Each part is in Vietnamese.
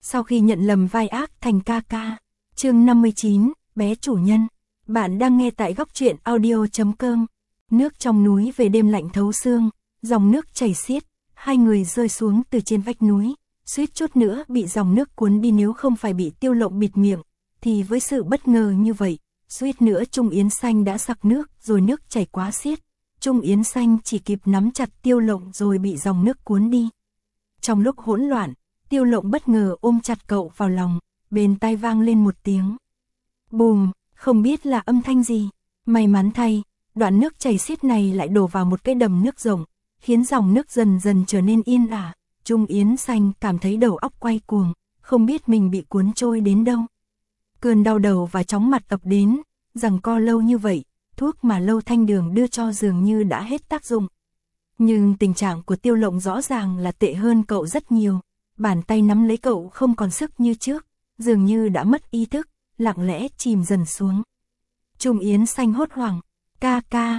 sau khi nhận lầm vai ác thành ca ca. Chương 59, bé chủ nhân. Bạn đang nghe tại góc truyện audio.com. Nước trong núi về đêm lạnh thấu xương, dòng nước chảy xiết, hai người rơi xuống từ trên vách núi, suýt chút nữa bị dòng nước cuốn đi, nếu không phải bị Tiêu Lộng bịt miệng, thì với sự bất ngờ như vậy, suýt nữa Trung Yến Xanh đã sặc nước, rồi nước chảy quá xiết. Trung Yến Xanh chỉ kịp nắm chặt Tiêu Lộng rồi bị dòng nước cuốn đi. Trong lúc hỗn loạn, Tiêu Lộng bất ngờ ôm chặt cậu vào lòng, bên tai vang lên một tiếng bùm, không biết là âm thanh gì. May mắn thay, đoạn nước chảy xiết này lại đổ vào một cái đầm nước rộng, khiến dòng nước dần dần trở nên yên ả. Trung Yến Xanh cảm thấy đầu óc quay cuồng, không biết mình bị cuốn trôi đến đâu. Cơn đau đầu và chóng mặt ập đến, giằng co lâu như vậy, thuốc mà Lâu Thanh Đường đưa cho dường như đã hết tác dụng. Nhưng tình trạng của Tiêu Lộng rõ ràng là tệ hơn cậu rất nhiều, bàn tay nắm lấy cậu không còn sức như trước, dường như đã mất ý thức, lặng lẽ chìm dần xuống. Trung Yến Xanh hốt hoảng, ca ca,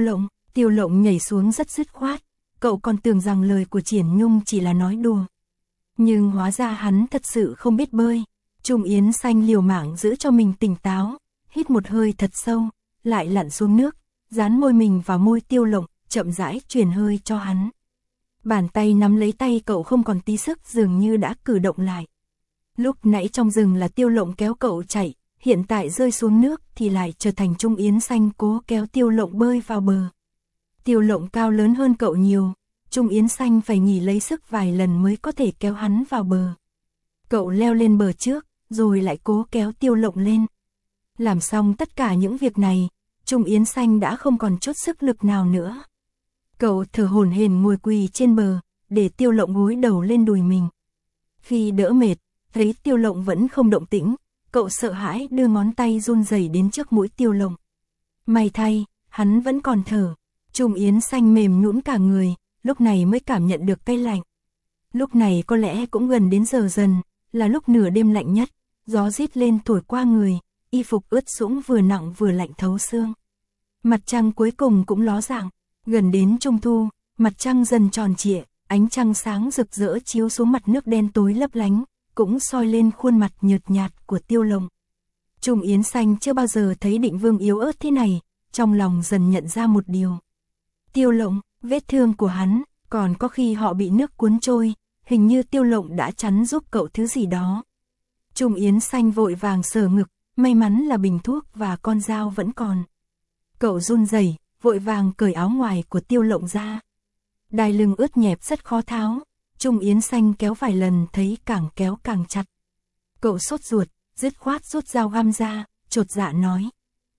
Tiêu Lộng nhảy xuống rất dứt khoát, cậu còn tưởng rằng lời của Triển Nhung chỉ là nói đùa. Nhưng hóa ra hắn thật sự không biết bơi. Trung Yến Xanh liều mạng giữ cho mình tỉnh táo, hít một hơi thật sâu, lại lặn xuống nước, dán môi mình vào môi Tiêu Lộng, chậm rãi truyền hơi cho hắn. Bàn tay nắm lấy tay cậu không còn tí sức, dường như đã cử động lại. Lúc nãy trong rừng là Tiêu Lộng kéo cậu chạy, hiện tại rơi xuống nước thì lại trở thành Trung Yến Xanh cố kéo Tiêu Lộng bơi vào bờ. Tiêu Lộng cao lớn hơn cậu nhiều, Trung Yến Xanh phải nghỉ lấy sức vài lần mới có thể kéo hắn vào bờ. Cậu leo lên bờ trước, rồi lại cố kéo Tiêu Lộng lên. Làm xong tất cả những việc này, Trung Yến Xanh đã không còn chút sức lực nào nữa. Cậu thở hổn hển ngồi quỳ trên bờ, để Tiêu Lộng gối đầu lên đùi mình. Khi đỡ mệt, thấy Tiêu Lộng vẫn không động tĩnh, cậu sợ hãi đưa ngón tay run rẩy đến trước mũi Tiêu Lộng. May thay, hắn vẫn còn thở. Trung Yến Xanh mềm nhũn cả người, lúc này mới cảm nhận được cái lạnh. Lúc này có lẽ cũng gần đến giờ dần, là lúc nửa đêm lạnh nhất, gió rít lên thổi qua người, y phục ướt sũng vừa nặng vừa lạnh thấu xương. Mặt trăng cuối cùng cũng ló dạng, gần đến trung thu, mặt trăng dần tròn trịa, ánh trăng sáng rực rỡ chiếu xuống mặt nước đen tối lấp lánh, cũng soi lên khuôn mặt nhợt nhạt của Tiêu Lộng. Trung Yến Xanh chưa bao giờ thấy Định Vương yếu ớt thế này, trong lòng dần nhận ra một điều. Tiêu Lộng, vết thương của hắn, còn có khi họ bị nước cuốn trôi, hình như Tiêu Lộng đã chắn giúp cậu thứ gì đó. Trung Yến Xanh vội vàng sờ ngực, may mắn là bình thuốc và con dao vẫn còn. Cậu run rẩy, vội vàng cởi áo ngoài của Tiêu Lộng ra. Đai lưng ướt nhẹp rất khó tháo, Trung Yến Xanh kéo vài lần thấy càng kéo càng chặt. Cậu sốt ruột, dứt khoát rút dao găm ra, chột dạ nói.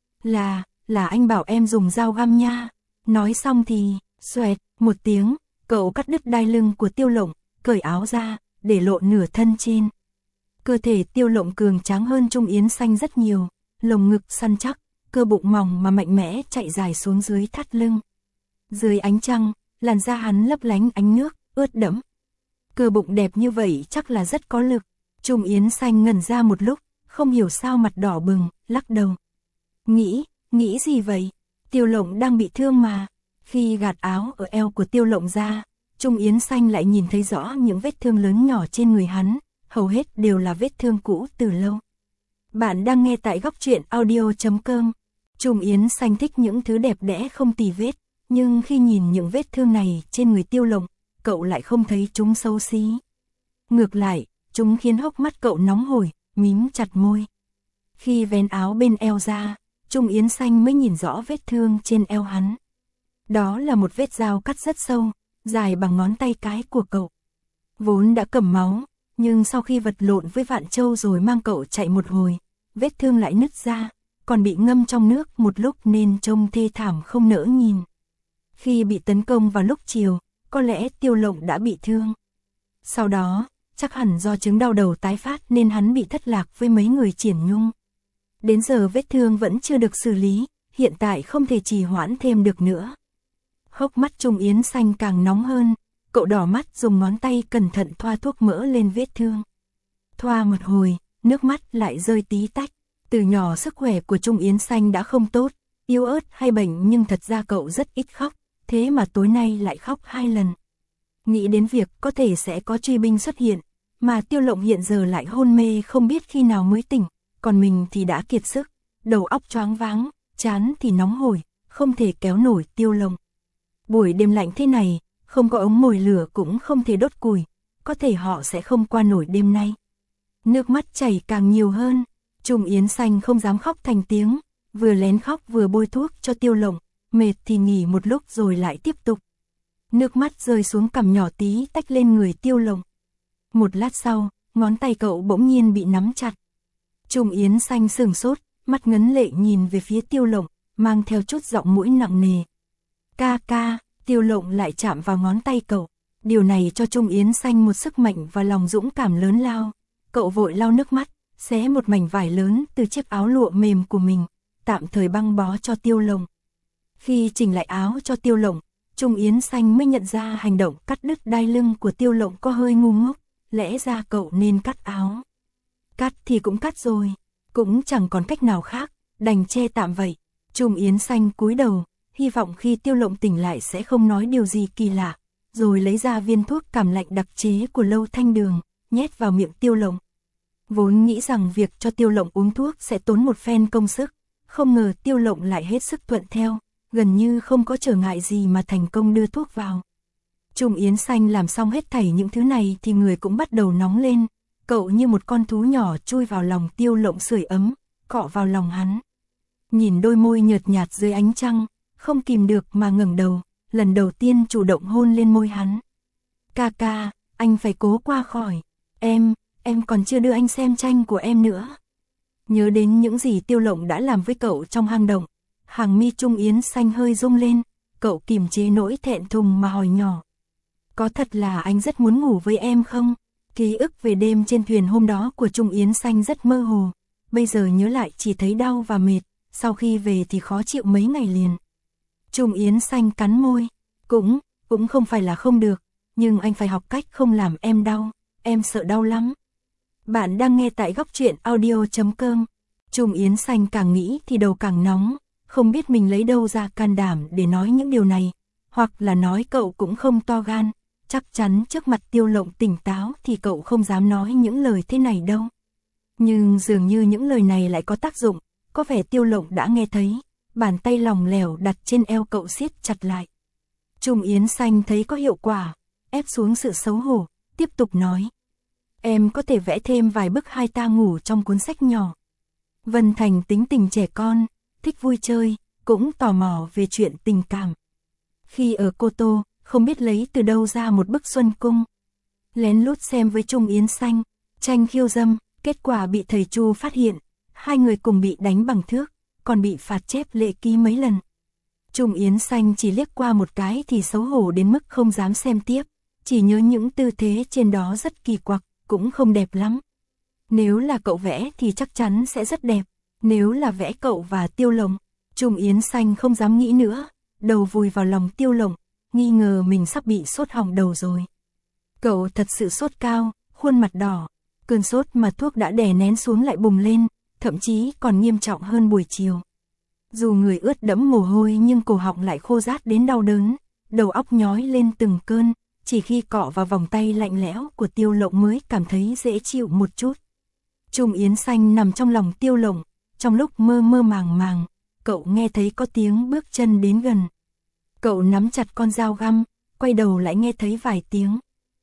Là anh bảo em dùng dao găm nha. Nói xong thì, xoẹt, một tiếng, cậu cắt đứt đai lưng của Tiêu Lộng, cởi áo ra, để lộ nửa thân trên. Cơ thể Tiêu Lộng cường tráng hơn Trung Yến Xanh rất nhiều, lồng ngực săn chắc, cơ bụng mỏng mà mạnh mẽ chạy dài xuống dưới thắt lưng. Dưới ánh trăng, làn da hắn lấp lánh ánh nước, ướt đẫm. Cơ bụng đẹp như vậy chắc là rất có lực. Trung Yến Xanh ngẩn ra một lúc, không hiểu sao mặt đỏ bừng, lắc đầu. Nghĩ gì vậy? Tiêu Lộng đang bị thương mà. Khi gạt áo ở eo của Tiêu Lộng ra, Trung Yến Xanh lại nhìn thấy rõ những vết thương lớn nhỏ trên người hắn, hầu hết đều là vết thương cũ từ lâu. Bạn đang nghe tại góc truyện audio.com. Trung Yến Xanh thích những thứ đẹp đẽ không tì vết, nhưng khi nhìn những vết thương này trên người Tiêu Lộng, cậu lại không thấy chúng xấu xí. Ngược lại, chúng khiến hốc mắt cậu nóng hổi, mím chặt môi. Khi vén áo bên eo ra, Trung Yến Xanh mới nhìn rõ vết thương trên eo hắn. Đó là một vết dao cắt rất sâu, dài bằng ngón tay cái của cậu. Vốn đã cầm máu, nhưng sau khi vật lộn với Vạn Châu rồi mang cậu chạy một hồi, vết thương lại nứt ra, còn bị ngâm trong nước một lúc nên trông thê thảm không nỡ nhìn. Khi bị tấn công vào lúc chiều, có lẽ Tiêu Lộng đã bị thương. Sau đó, chắc hẳn do chứng đau đầu tái phát nên hắn bị thất lạc với mấy người Triển Nhung. Đến giờ vết thương vẫn chưa được xử lý, hiện tại không thể trì hoãn thêm được nữa. Hốc mắt Trung Yến Xanh càng nóng hơn, cậu đỏ mắt dùng ngón tay cẩn thận thoa thuốc mỡ lên vết thương. Thoa một hồi, nước mắt lại rơi tí tách. Từ nhỏ sức khỏe của Trung Yến Xanh đã không tốt, yếu ớt hay bệnh, nhưng thật ra cậu rất ít khóc, thế mà tối nay lại khóc 2 lần. Nghĩ đến việc có thể sẽ có truy binh xuất hiện, mà Tiêu Lộng hiện giờ lại hôn mê không biết khi nào mới tỉnh, còn mình thì đã kiệt sức, đầu óc choáng váng, trán thì nóng hổi, không thể kéo nổi Tiêu Lộng. Buổi đêm lạnh thế này, không có ống mồi lửa cũng không thể đốt củi, có thể họ sẽ không qua nổi đêm nay. Nước mắt chảy càng nhiều hơn, Trung Yến Xanh không dám khóc thành tiếng, vừa lén khóc vừa bôi thuốc cho Tiêu Lộng, mệt thì nghỉ một lúc rồi lại tiếp tục. Nước mắt rơi xuống cằm nhỏ tí tách lên người Tiêu Lộng. Một lát sau, ngón tay cậu bỗng nhiên bị nắm chặt. Trung Yến Xanh sửng sốt, mắt ngấn lệ nhìn về phía Tiêu Lộng, mang theo chút giọng mũi nặng nề. Ca ca, Tiêu Lộng lại chạm vào ngón tay cậu. Điều này cho Trung Yến Xanh một sức mạnh và lòng dũng cảm lớn lao. Cậu vội lau nước mắt, xé một mảnh vải lớn từ chiếc áo lụa mềm của mình, tạm thời băng bó cho Tiêu Lộng. Khi chỉnh lại áo cho Tiêu Lộng, Trung Yến Xanh mới nhận ra hành động cắt đứt đai lưng của Tiêu Lộng có hơi ngu ngốc, lẽ ra cậu nên cắt áo. Cắt thì cũng cắt rồi, cũng chẳng còn cách nào khác, đành che tạm vậy. Trung Yến Xanh cúi đầu, hy vọng khi Tiêu Lộng tỉnh lại sẽ không nói điều gì kỳ lạ, rồi lấy ra viên thuốc cảm lạnh đặc chế của Lâu Thanh Đường, nhét vào miệng Tiêu Lộng. Vốn nghĩ rằng việc cho Tiêu Lộng uống thuốc sẽ tốn một phen công sức, không ngờ Tiêu Lộng lại hết sức thuận theo, gần như không có trở ngại gì mà thành công đưa thuốc vào. Trung Yến Xanh làm xong hết thảy những thứ này thì người cũng bắt đầu nóng lên, cậu như một con thú nhỏ chui vào lòng Tiêu Lộng sưởi ấm, cọ vào lòng hắn. Nhìn đôi môi nhợt nhạt dưới ánh trăng, không kìm được mà ngẩng đầu, lần đầu tiên chủ động hôn lên môi hắn. Ca ca, anh phải cố qua khỏi, em còn chưa đưa anh xem tranh của em nữa. Nhớ đến những gì Tiêu Lộng đã làm với cậu trong hang động, hàng mi Trung Yến Xanh hơi rung lên, cậu kìm chế nỗi thẹn thùng mà hỏi nhỏ. Có thật là anh rất muốn ngủ với em không? Ký ức về đêm trên thuyền hôm đó của Trung Yến Xanh rất mơ hồ, bây giờ nhớ lại chỉ thấy đau và mệt, sau khi về thì khó chịu mấy ngày liền. Trung Yến Xanh cắn môi, cũng không phải là không được, nhưng anh phải học cách không làm em đau, em sợ đau lắm. Bạn đang nghe tại góc truyện audio.com. Trung Yến Xanh càng nghĩ thì đầu càng nóng, không biết mình lấy đâu ra can đảm để nói những điều này, hoặc là nói cậu cũng không to gan, chắc chắn trước mặt Tiêu Lộng tỉnh táo thì cậu không dám nói những lời thế này đâu. Nhưng dường như những lời này lại có tác dụng, có vẻ Tiêu Lộng đã nghe thấy, bàn tay lỏng lẻo đặt trên eo cậu siết chặt lại. Trung Yến Xanh thấy có hiệu quả, ép xuống sự xấu hổ, tiếp tục nói. Em có thể vẽ thêm vài bức hai ta ngủ trong cuốn sách nhỏ. Vân Thành tính tình trẻ con, thích vui chơi, cũng tò mò về chuyện tình cảm. Khi ở Cô Tô, không biết lấy từ đâu ra một bức Xuân Cung. Lén lút xem với Trung Yến Xanh, tranh khiêu dâm, kết quả bị thầy Chu phát hiện, hai người cùng bị đánh bằng thước, còn bị phạt chép lệ ký mấy lần. Trung Yến Xanh chỉ liếc qua một cái thì xấu hổ đến mức không dám xem tiếp, chỉ nhớ những tư thế trên đó rất kỳ quặc, cũng không đẹp lắm. Nếu là cậu vẽ thì chắc chắn sẽ rất đẹp, nếu là vẽ cậu và Tiêu Lộng, Trung Yến Xanh không dám nghĩ nữa, đầu vùi vào lòng Tiêu Lộng, nghi ngờ mình sắp bị sốt hỏng đầu rồi. Cậu thật sự sốt cao, khuôn mặt đỏ, cơn sốt mà thuốc đã đè nén xuống lại bùng lên, thậm chí còn nghiêm trọng hơn buổi chiều. Dù người ướt đẫm mồ hôi nhưng cổ họng lại khô rát đến đau đớn, đầu óc nhói lên từng cơn, chỉ khi cọ vào vòng tay lạnh lẽo của Tiêu Lộng mới cảm thấy dễ chịu một chút. Trung Yến Xanh nằm trong lòng Tiêu Lộng, trong lúc mơ mơ màng màng, cậu nghe thấy có tiếng bước chân đến gần. Cậu nắm chặt con dao găm, quay đầu lại nghe thấy vài tiếng.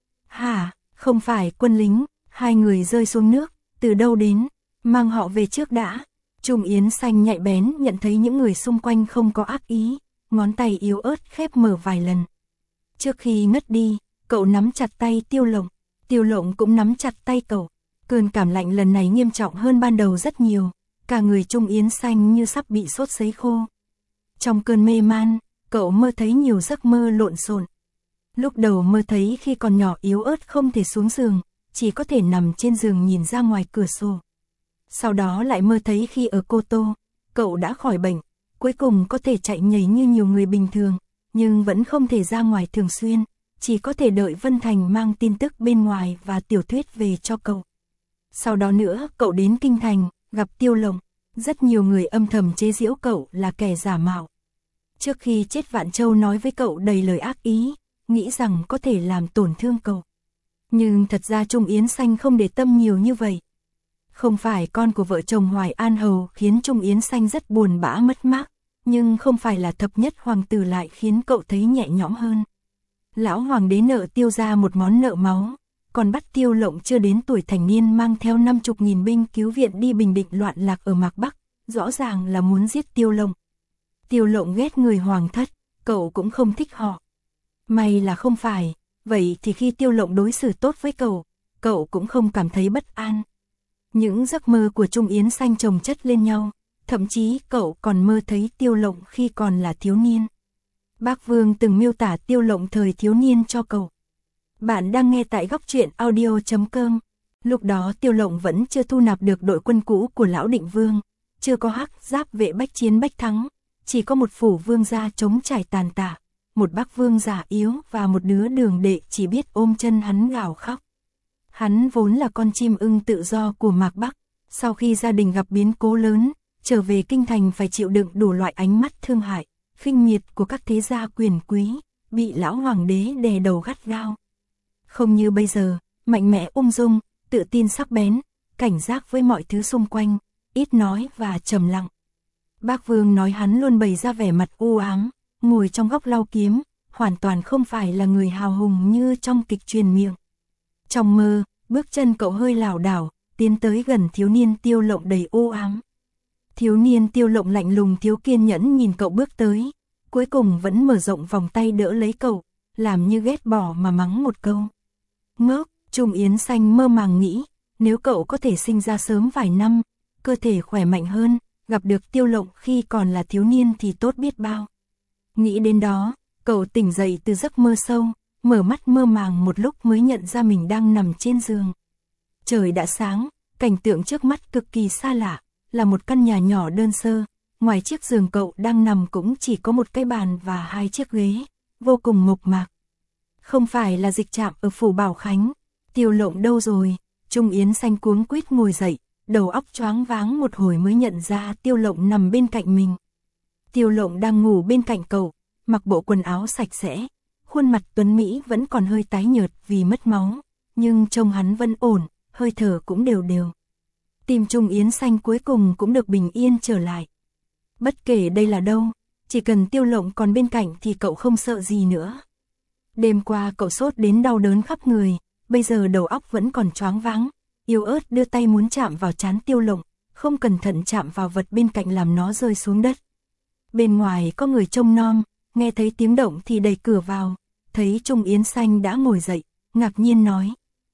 Hả, không phải quân lính, hai người rơi xuống nước, từ đâu đến, mang họ về trước đã. Trung Yến Xanh nhạy bén nhận thấy những người xung quanh không có ác ý, ngón tay yếu ớt khép mở vài lần. Trước khi ngất đi, cậu nắm chặt tay Tiêu Lộng, Tiêu Lộng cũng nắm chặt tay cậu. Cơn cảm lạnh lần này nghiêm trọng hơn ban đầu rất nhiều, cả người Trung Yến Xanh như sắp bị sốt sấy khô. Trong cơn mê man, cậu mơ thấy nhiều giấc mơ lộn xộn. Lúc đầu mơ thấy khi còn nhỏ yếu ớt không thể xuống giường, chỉ có thể nằm trên giường nhìn ra ngoài cửa sổ. Sau đó lại mơ thấy khi ở Cô Tô, cậu đã khỏi bệnh, cuối cùng có thể chạy nhảy như nhiều người bình thường, nhưng vẫn không thể ra ngoài thường xuyên, chỉ có thể đợi Vân Thành mang tin tức bên ngoài và tiểu thuyết về cho cậu. Sau đó nữa, cậu đến Kinh Thành, gặp Tiêu Lộng, rất nhiều người âm thầm chế giễu cậu là kẻ giả mạo. Trước khi chết Vạn Châu nói với cậu đầy lời ác ý, nghĩ rằng có thể làm tổn thương cậu. Nhưng thật ra Trung Yến Xanh không để tâm nhiều như vậy. Không phải con của vợ chồng Hoài An Hầu khiến Trung Yến Xanh rất buồn bã mất mát, nhưng không phải là thập nhất hoàng tử lại khiến cậu thấy nhẹ nhõm hơn. Lão hoàng đế nợ Tiêu gia một món nợ máu, còn bắt Tiêu Lộng chưa đến tuổi thành niên mang theo 50.000 binh cứu viện đi bình định loạn lạc ở Mạc Bắc, rõ ràng là muốn giết Tiêu Lộng. Tiêu Lộng ghét người hoàng thất, cậu cũng không thích họ. May là không phải, vậy thì khi Tiêu Lộng đối xử tốt với cậu cũng không cảm thấy bất an. Những giấc mơ của Trung Yến Xanh chồng chất lên nhau, thậm chí cậu còn mơ thấy Tiêu Lộng khi còn là thiếu niên. Bác Vương từng miêu tả Tiêu Lộng thời thiếu niên cho cậu. Bạn đang nghe tại góc truyện audio.com. Lúc đó Tiêu Lộng vẫn chưa thu nạp được đội quân cũ của Lão Định Vương, chưa có hắc giáp vệ bách chiến bách thắng, chỉ có một phủ vương gia chống trải tàn tạ, một bác vương già yếu và một đứa đường đệ chỉ biết ôm chân hắn gào khóc. Hắn vốn là con chim ưng tự do của Mạc Bắc, sau khi gia đình gặp biến cố lớn, trở về kinh thành phải chịu đựng đủ loại ánh mắt thương hại, khinh miệt của các thế gia quyền quý, bị lão hoàng đế đè đầu gắt gao. Không như bây giờ, mạnh mẽ ung dung, tự tin sắc bén, cảnh giác với mọi thứ xung quanh, ít nói và trầm lặng. Bác Vương nói hắn luôn bày ra vẻ mặt u ám, ngồi trong góc lau kiếm, hoàn toàn không phải là người hào hùng như trong kịch truyền miệng. Trong mơ, bước chân cậu hơi lảo đảo, tiến tới gần thiếu niên Tiêu Lộng đầy u ám. Thiếu niên Tiêu Lộng lạnh lùng thiếu kiên nhẫn nhìn cậu bước tới, cuối cùng vẫn mở rộng vòng tay đỡ lấy cậu, làm như ghét bỏ mà mắng một câu. Ngốc, Trung Yến Xanh mơ màng nghĩ, nếu cậu có thể sinh ra sớm vài năm, cơ thể khỏe mạnh hơn, gặp được Tiêu Lộng khi còn là thiếu niên thì tốt biết bao. Nghĩ đến đó, cậu tỉnh dậy từ giấc mơ sâu, mở mắt mơ màng một lúc mới nhận ra mình đang nằm trên giường. Trời đã sáng, cảnh tượng trước mắt cực kỳ xa lạ, là một căn nhà nhỏ đơn sơ, ngoài chiếc giường cậu đang nằm cũng chỉ có một cái bàn và 2 chiếc ghế, vô cùng mộc mạc. Không phải là dịch trạm ở phủ Bảo Khánh. Tiêu Lộng đâu rồi? Trung Yến Xanh cuống quýt ngồi dậy, đầu óc choáng váng một hồi mới nhận ra Tiêu Lộng nằm bên cạnh mình. Tiêu Lộng đang ngủ bên cạnh cậu, mặc bộ quần áo sạch sẽ, khuôn mặt tuấn mỹ vẫn còn hơi tái nhợt vì mất máu, nhưng trông hắn vẫn ổn, hơi thở cũng đều đều. Tim Trung Yến Xanh cuối cùng cũng được bình yên trở lại. Bất kể đây là đâu, chỉ cần Tiêu Lộng còn bên cạnh thì cậu không sợ gì nữa. Đêm qua cậu sốt đến đau đớn khắp người, bây giờ đầu óc vẫn còn choáng váng, yếu ớt đưa tay muốn chạm vào trán Tiêu Lộng, không cẩn thận chạm vào vật bên cạnh làm nó rơi xuống đất. Bên ngoài có người trông nom, nghe thấy tiếng động thì đẩy cửa vào, thấy Trung Yến Xanh đã ngồi dậy, ngạc nhiên nói.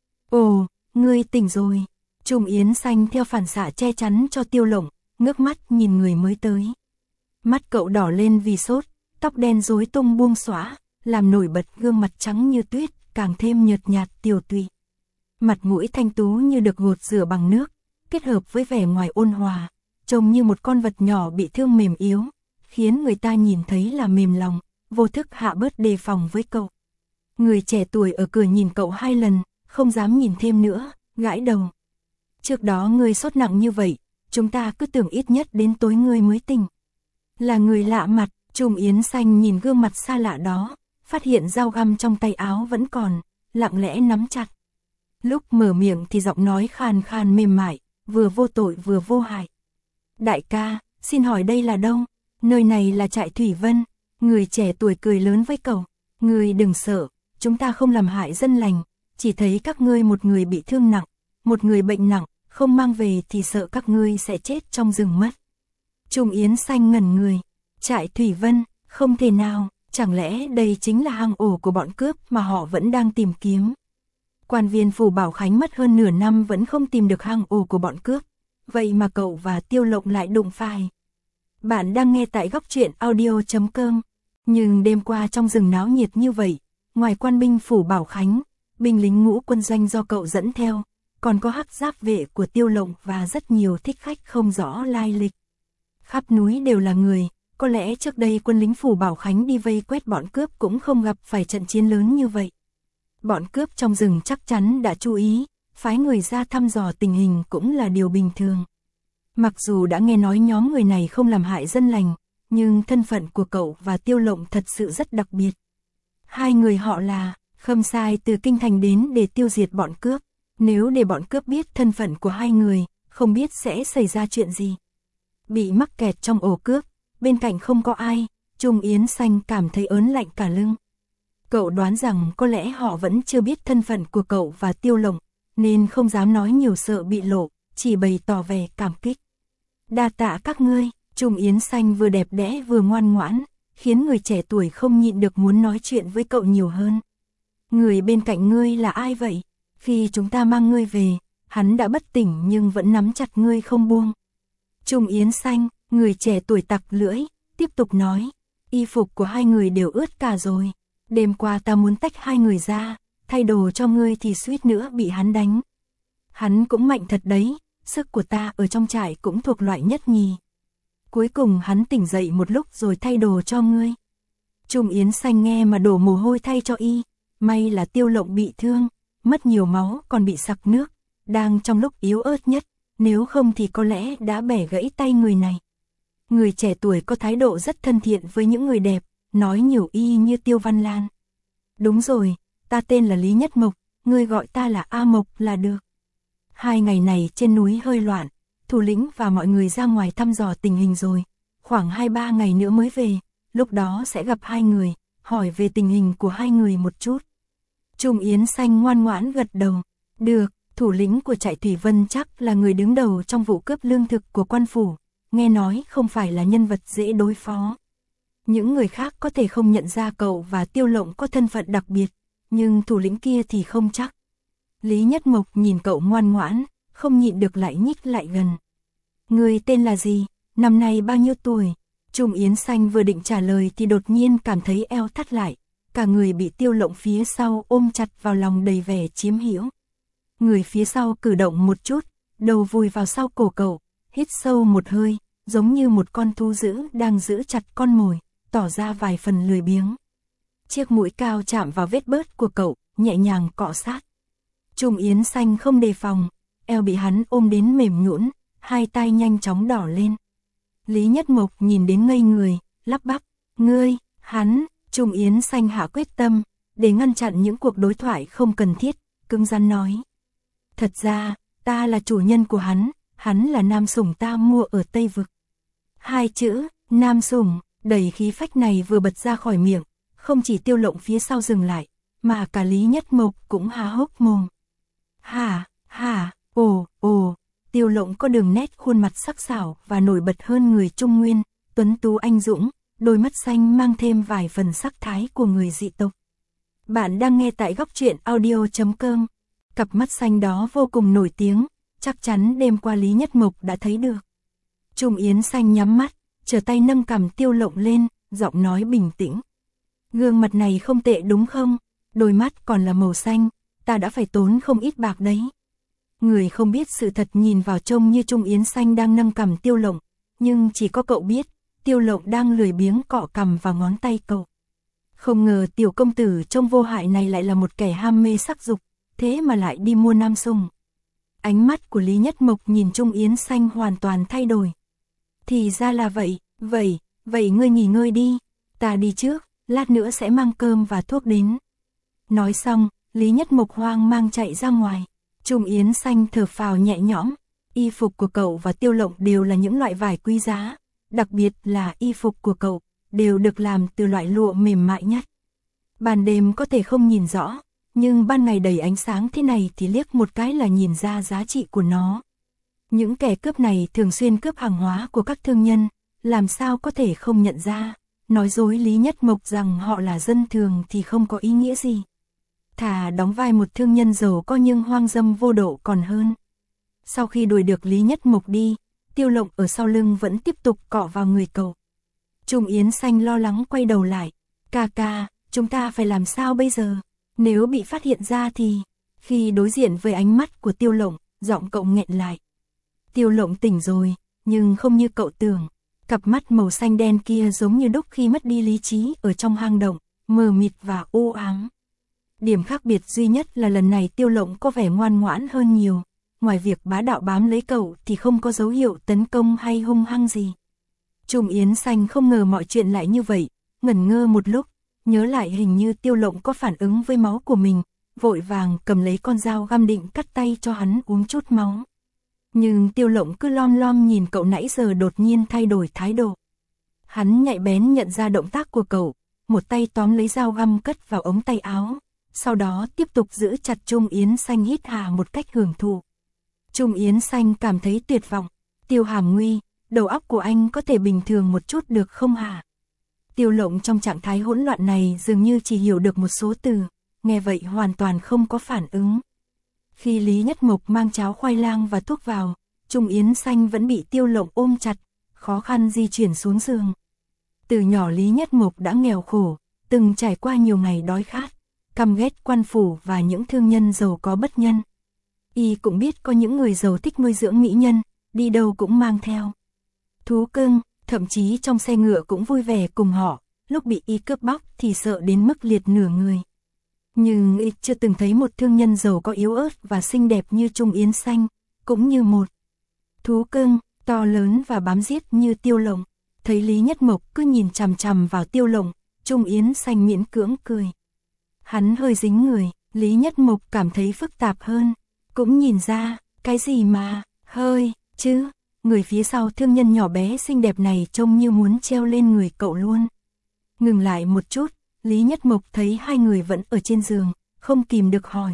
Ồ, ngươi tỉnh rồi. Trung Yến Xanh theo phản xạ che chắn cho Tiêu Lộng, ngước mắt nhìn người mới tới. Mắt cậu đỏ lên vì sốt, tóc đen rối tung buông xõa, làm nổi bật gương mặt trắng như tuyết, càng thêm nhợt nhạt tiều tụy. Mặt mũi thanh tú như được gột rửa bằng nước, kết hợp với vẻ ngoài ôn hòa, trông như một con vật nhỏ bị thương mềm yếu, khiến người ta nhìn thấy là mềm lòng, vô thức hạ bớt đề phòng với cậu. Người trẻ tuổi ở cửa nhìn cậu 2 lần, không dám nhìn thêm nữa, gãi đầu. Trước đó ngươi sốt nặng như vậy, chúng ta cứ tưởng ít nhất đến tối ngươi mới tỉnh. Là người lạ mặt, Trung Yến Xanh nhìn gương mặt xa lạ đó, phát hiện dao găm trong tay áo vẫn còn, lặng lẽ nắm chặt. Lúc mở miệng thì giọng nói khàn khàn mềm mại, vừa vô tội vừa vô hại. Đại ca, xin hỏi đây là đâu? Nơi này là trại Thủy Vân. Người trẻ tuổi cười lớn với cậu. Ngươi đừng sợ, chúng ta không làm hại dân lành, chỉ thấy các ngươi một người bị thương nặng, một người bệnh nặng, không mang về thì sợ các ngươi sẽ chết trong rừng mất. Trung Yến Xanh ngẩn người. Trại Thủy Vân, không thể nào, chẳng lẽ đây chính là hang ổ của bọn cướp mà họ vẫn đang tìm kiếm. Quan viên phủ Bảo Khánh mất hơn nửa năm vẫn không tìm được hang ổ của bọn cướp, vậy mà cậu và Tiêu Lộng lại đụng phải. Bạn đang nghe tại góc truyện audio.com. Nhưng đêm qua trong rừng náo nhiệt như vậy, ngoài quan binh phủ Bảo Khánh, binh lính ngũ quân doanh do cậu dẫn theo, còn có hắc giáp vệ của Tiêu Lộng và rất nhiều thích khách không rõ lai lịch. Khắp núi đều là người, có lẽ trước đây quân lính phủ Bảo Khánh đi vây quét bọn cướp cũng không gặp phải trận chiến lớn như vậy. Bọn cướp trong rừng chắc chắn đã chú ý, phái người ra thăm dò tình hình cũng là điều bình thường. Mặc dù đã nghe nói nhóm người này không làm hại dân lành, nhưng thân phận của cậu và Tiêu Lộng thật sự rất đặc biệt. Hai người họ là Khâm Sai từ kinh thành đến để tiêu diệt bọn cướp. Nếu để bọn cướp biết thân phận của hai người, không biết sẽ xảy ra chuyện gì. Bị mắc kẹt trong ổ cướp, bên cạnh không có ai, Trung Yến Xanh cảm thấy ớn lạnh cả lưng. Cậu đoán rằng có lẽ họ vẫn chưa biết thân phận của cậu và Tiêu Lộng, nên không dám nói nhiều sợ bị lộ, chỉ bày tỏ vẻ cảm kích. Đa tạ các ngươi. Trung Yến Xanh vừa đẹp đẽ vừa ngoan ngoãn, khiến người trẻ tuổi không nhịn được muốn nói chuyện với cậu nhiều hơn. Người bên cạnh ngươi là ai vậy? Khi chúng ta mang ngươi về, hắn đã bất tỉnh nhưng vẫn nắm chặt ngươi không buông. Trung Yến Xanh, người trẻ tuổi tặc lưỡi, tiếp tục nói, y phục của hai người đều ướt cả rồi. Đêm qua ta muốn tách hai người ra, thay đồ cho ngươi thì suýt nữa bị hắn đánh. Hắn cũng mạnh thật đấy, sức của ta ở trong trại cũng thuộc loại nhất nhì. Cuối cùng hắn tỉnh dậy một lúc rồi thay đồ cho ngươi. Trung Yến Xanh nghe mà đổ mồ hôi thay cho y, may là Tiêu Lộng bị thương, mất nhiều máu còn bị sặc nước, đang trong lúc yếu ớt nhất, nếu không thì có lẽ đã bẻ gãy tay người này. Người trẻ tuổi có thái độ rất thân thiện với những người đẹp, nói nhiều y như Tiêu Văn Lan. Đúng rồi, ta tên là Lý Nhất Mộc, ngươi gọi ta là A Mộc là được. 2 ngày này trên núi hơi loạn, thủ lĩnh và mọi người ra ngoài thăm dò tình hình rồi, khoảng 2-3 ngày nữa mới về, lúc đó sẽ gặp hai người, hỏi về tình hình của hai người một chút. Trung Yến Xanh ngoan ngoãn gật đầu, được, thủ lĩnh của trại Thủy Vân chắc là người đứng đầu trong vụ cướp lương thực của quan phủ, nghe nói không phải là nhân vật dễ đối phó. Những người khác có thể không nhận ra cậu và Tiêu Lộng có thân phận đặc biệt, nhưng thủ lĩnh kia thì không chắc. Lý Nhất Mộc nhìn cậu ngoan ngoãn, không nhịn được lại nhích lại gần. Người tên là gì? Năm nay bao nhiêu tuổi? Trung Yến Xanh vừa định trả lời thì đột nhiên cảm thấy eo thắt lại, cả người bị Tiêu Lộng phía sau ôm chặt vào lòng đầy vẻ chiếm hữu. Người phía sau cử động một chút, đầu vùi vào sau cổ cậu, hít sâu một hơi, giống như một con thú dữ đang giữ chặt con mồi, tỏ ra vài phần lười biếng. Chiếc mũi cao chạm vào vết bớt của cậu, nhẹ nhàng cọ sát. Trung Yến Xanh không đề phòng, eo bị hắn ôm đến mềm nhũn, hai tay nhanh chóng đỏ lên. Lý Nhất Mộc nhìn đến ngây người, lắp bắp, ngươi, hắn. Trung Yến Xanh hạ quyết tâm, để ngăn chặn những cuộc đối thoại không cần thiết, cứng rắn nói. Thật ra, ta là chủ nhân của hắn là nam sủng ta mua ở Tây Vực. 2 chữ, nam sủng, đầy khí phách này vừa bật ra khỏi miệng, không chỉ Tiêu Lộng phía sau dừng lại, mà cả Lý Nhất Mộc cũng há hốc mồm. Hả, ồ, Tiêu Lộng có đường nét khuôn mặt sắc sảo và nổi bật hơn người Trung Nguyên, tuấn tú anh dũng, đôi mắt xanh mang thêm vài phần sắc thái của người dị tộc. Bạn đang nghe tại Góc Truyện Audio.com. Cặp mắt xanh đó vô cùng nổi tiếng, chắc chắn đêm qua Lý Nhất Mộc đã thấy được. Trung Yến Xanh nhắm mắt, trở tay nâng cằm Tiêu Lộng lên, giọng nói bình tĩnh. Gương mặt này không tệ đúng không? Đôi mắt còn là màu xanh, ta đã phải tốn không ít bạc đấy. Người không biết sự thật nhìn vào trông như Trung Yến Xanh đang nâng cằm Tiêu Lộng, nhưng chỉ có cậu biết, Tiêu Lộng đang lười biếng cọ cằm vào ngón tay cậu. Không ngờ tiểu công tử trông vô hại này lại là một kẻ ham mê sắc dục, thế mà lại đi mua nam sủng. Ánh mắt của Lý Nhất Mộc nhìn Trung Yến Xanh hoàn toàn thay đổi. Thì ra là vậy ngươi nghỉ ngơi đi, ta đi trước, lát nữa sẽ mang cơm và thuốc đến. Nói xong, Lý Nhất Mộc hoang mang chạy ra ngoài. Trung Yến Xanh thở phào nhẹ nhõm, y phục của cậu và Tiêu Lộng đều là những loại vải quý giá, đặc biệt là y phục của cậu, đều được làm từ loại lụa mềm mại nhất. Ban đêm có thể không nhìn rõ, nhưng ban ngày đầy ánh sáng thế này thì liếc một cái là nhìn ra giá trị của nó. Những kẻ cướp này thường xuyên cướp hàng hóa của các thương nhân, làm sao có thể không nhận ra, nói dối Lý Nhất Mộc rằng họ là dân thường thì không có ý nghĩa gì. Thà đóng vai một thương nhân giàu có nhưng hoang dâm vô độ còn hơn. Sau khi đuổi được Lý Nhất Mộc đi, Tiêu Lộng ở sau lưng vẫn tiếp tục cọ vào người cậu. Trung Yến Xanh lo lắng quay đầu lại. Ca, chúng ta phải làm sao bây giờ? Nếu bị phát hiện ra thì... Khi đối diện với ánh mắt của Tiêu Lộng, giọng cậu nghẹn lại. Tiêu Lộng tỉnh rồi, nhưng không như cậu tưởng. Cặp mắt màu xanh đen kia giống như đúc khi mất đi lý trí ở trong hang động, mờ mịt và u ám. Điểm khác biệt duy nhất là lần này Tiêu Lộng có vẻ ngoan ngoãn hơn nhiều. Ngoài việc bá đạo bám lấy cậu thì không có dấu hiệu tấn công hay hung hăng gì. Trung Yến Xanh không ngờ mọi chuyện lại như vậy, ngẩn ngơ một lúc, nhớ lại hình như Tiêu Lộng có phản ứng với máu của mình, vội vàng cầm lấy con dao găm định cắt tay cho hắn uống chút máu. Nhưng Tiêu Lộng cứ lom lom nhìn cậu nãy giờ đột nhiên thay đổi thái độ. Hắn nhạy bén nhận ra động tác của cậu, một tay tóm lấy dao găm cất vào ống tay áo, sau đó tiếp tục giữ chặt Trung Yến Xanh hít hà một cách hưởng thụ. Trung Yến Xanh cảm thấy tuyệt vọng. Tiêu Hàm Nguy, đầu óc của anh có thể bình thường một chút được không hả? Tiêu Lộng trong trạng thái hỗn loạn này dường như chỉ hiểu được một số từ, nghe vậy hoàn toàn không có phản ứng. Khi Lý Nhất Mộc mang cháo khoai lang và thuốc vào, Trung Yến Xanh vẫn bị Tiêu Lộng ôm chặt, khó khăn di chuyển xuống giường. Từ nhỏ Lý Nhất Mộc đã nghèo khổ, từng trải qua nhiều ngày đói khát, căm ghét quan phủ và những thương nhân giàu có bất nhân. Y cũng biết có những người giàu thích nuôi dưỡng mỹ nhân, đi đâu cũng mang theo thú cưng, thậm chí trong xe ngựa cũng vui vẻ cùng họ, lúc bị Y cướp bóc thì sợ đến mức liệt nửa người. Nhưng Y chưa từng thấy một thương nhân giàu có yếu ớt và xinh đẹp như Trung Yến Xanh, cũng như một thú cưng to lớn và bám giết như Tiêu Lộng. Thấy Lý Nhất Mộc cứ nhìn chằm chằm vào Tiêu Lộng, Trung Yến Xanh miễn cưỡng cười. Hắn hơi dính người, Lý Nhất Mộc cảm thấy phức tạp hơn, cũng nhìn ra, cái gì mà, hơi, chứ, người phía sau thương nhân nhỏ bé xinh đẹp này trông như muốn treo lên người cậu luôn. Ngừng lại một chút, Lý Nhất Mộc thấy hai người vẫn ở trên giường, không kìm được hỏi.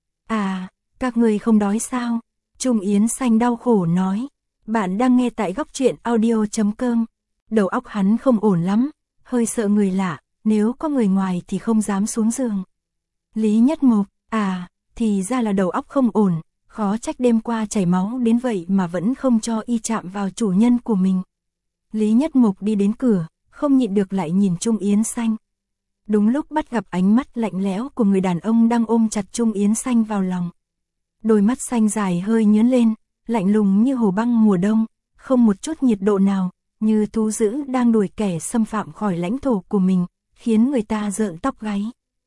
À, các người không đói sao? Trung Yến Xanh đau khổ nói. Bạn đang nghe tại góc truyện audio.com. Đầu óc hắn không ổn lắm, hơi sợ người lạ, nếu có người ngoài thì không dám xuống giường. Lý Nhất Mộc, à, thì ra là đầu óc không ổn, khó trách đêm qua chảy máu đến vậy mà vẫn không cho Y chạm vào chủ nhân của mình. Lý Nhất Mộc đi đến cửa, không nhịn được lại nhìn Trung Yến Xanh. Đúng lúc bắt gặp ánh mắt lạnh lẽo của người đàn ông đang ôm chặt Trung Yến Xanh vào lòng. Đôi mắt xanh dài hơi nhướng lên, lạnh lùng như hồ băng mùa đông, không một chút nhiệt độ nào, như thú dữ đang đuổi kẻ xâm phạm khỏi lãnh thổ của mình, khiến người ta rợn tóc gáy.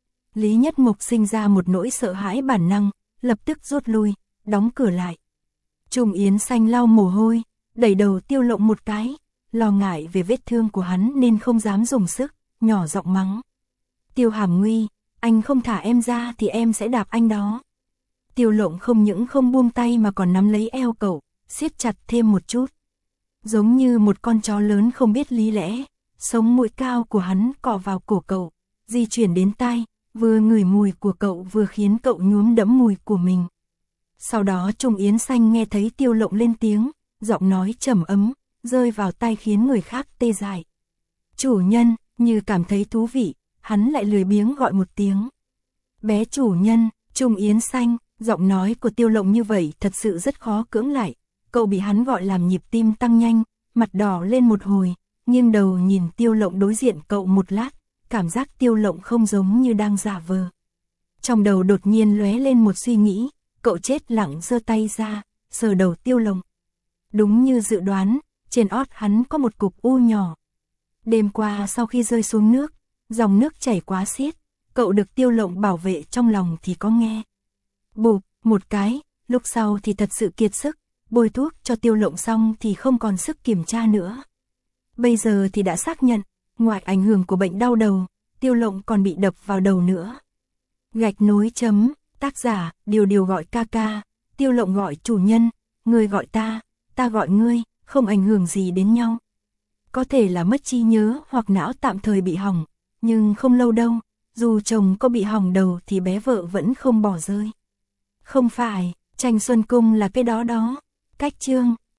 Lý Nhất Mộc sinh ra một nỗi sợ hãi bản năng, lập tức rút lui, đóng cửa lại. Trung Yến Xanh lau mồ hôi, đẩy đầu Tiêu Lộng một cái, lo ngại về vết thương của hắn nên không dám dùng sức, nhỏ giọng mắng. Tiêu Hàm Nguy, anh không thả em ra thì em sẽ đạp anh đó. Tiêu Lộng không những không buông tay mà còn nắm lấy eo cậu, siết chặt thêm một chút. Giống như một con chó lớn không biết lý lẽ, sống mũi cao của hắn cọ vào cổ cậu, di chuyển đến tai, vừa ngửi mùi của cậu vừa khiến cậu nhuốm đẫm mùi của mình. Sau đó Trung Yến Xanh nghe thấy Tiêu Lộng lên tiếng, giọng nói trầm ấm, rơi vào tai khiến người khác tê dại. Chủ nhân, như cảm thấy thú vị, hắn lại lười biếng gọi một tiếng. Bé chủ nhân, Trung Yến Xanh, giọng nói của Tiêu Lộng như vậy thật sự rất khó cưỡng lại. Cậu bị hắn gọi làm nhịp tim tăng nhanh, mặt đỏ lên một hồi, nghiêng đầu nhìn Tiêu Lộng đối diện cậu một lát, cảm giác Tiêu Lộng không giống như đang giả vờ. Trong đầu đột nhiên lóe lên một suy nghĩ, cậu chết lặng giơ tay ra, sờ đầu Tiêu Lộng. Đúng như dự đoán, trên ót hắn có một cục u nhỏ. Đêm qua sau khi rơi xuống nước, dòng nước chảy quá xiết, cậu được Tiêu Lộng bảo vệ trong lòng thì có nghe. Bụp, một cái, lúc sau thì thật sự kiệt sức, bôi thuốc cho Tiêu Lộng xong thì không còn sức kiểm tra nữa. Bây giờ thì đã xác nhận, ngoài ảnh hưởng của bệnh đau đầu, Tiêu Lộng còn bị đập vào đầu nữa. Gạch nối chấm, tác giả, điều gọi ca ca, Tiêu Lộng gọi chủ nhân, ngươi gọi ta gọi ngươi, không ảnh hưởng gì đến nhau. Có thể là mất trí nhớ hoặc não tạm thời bị hỏng, nhưng không lâu đâu, dù chồng có bị hỏng đầu thì bé vợ vẫn không bỏ rơi. Không phải, Tranh Xuân Cung là cái đó đó. Cách chương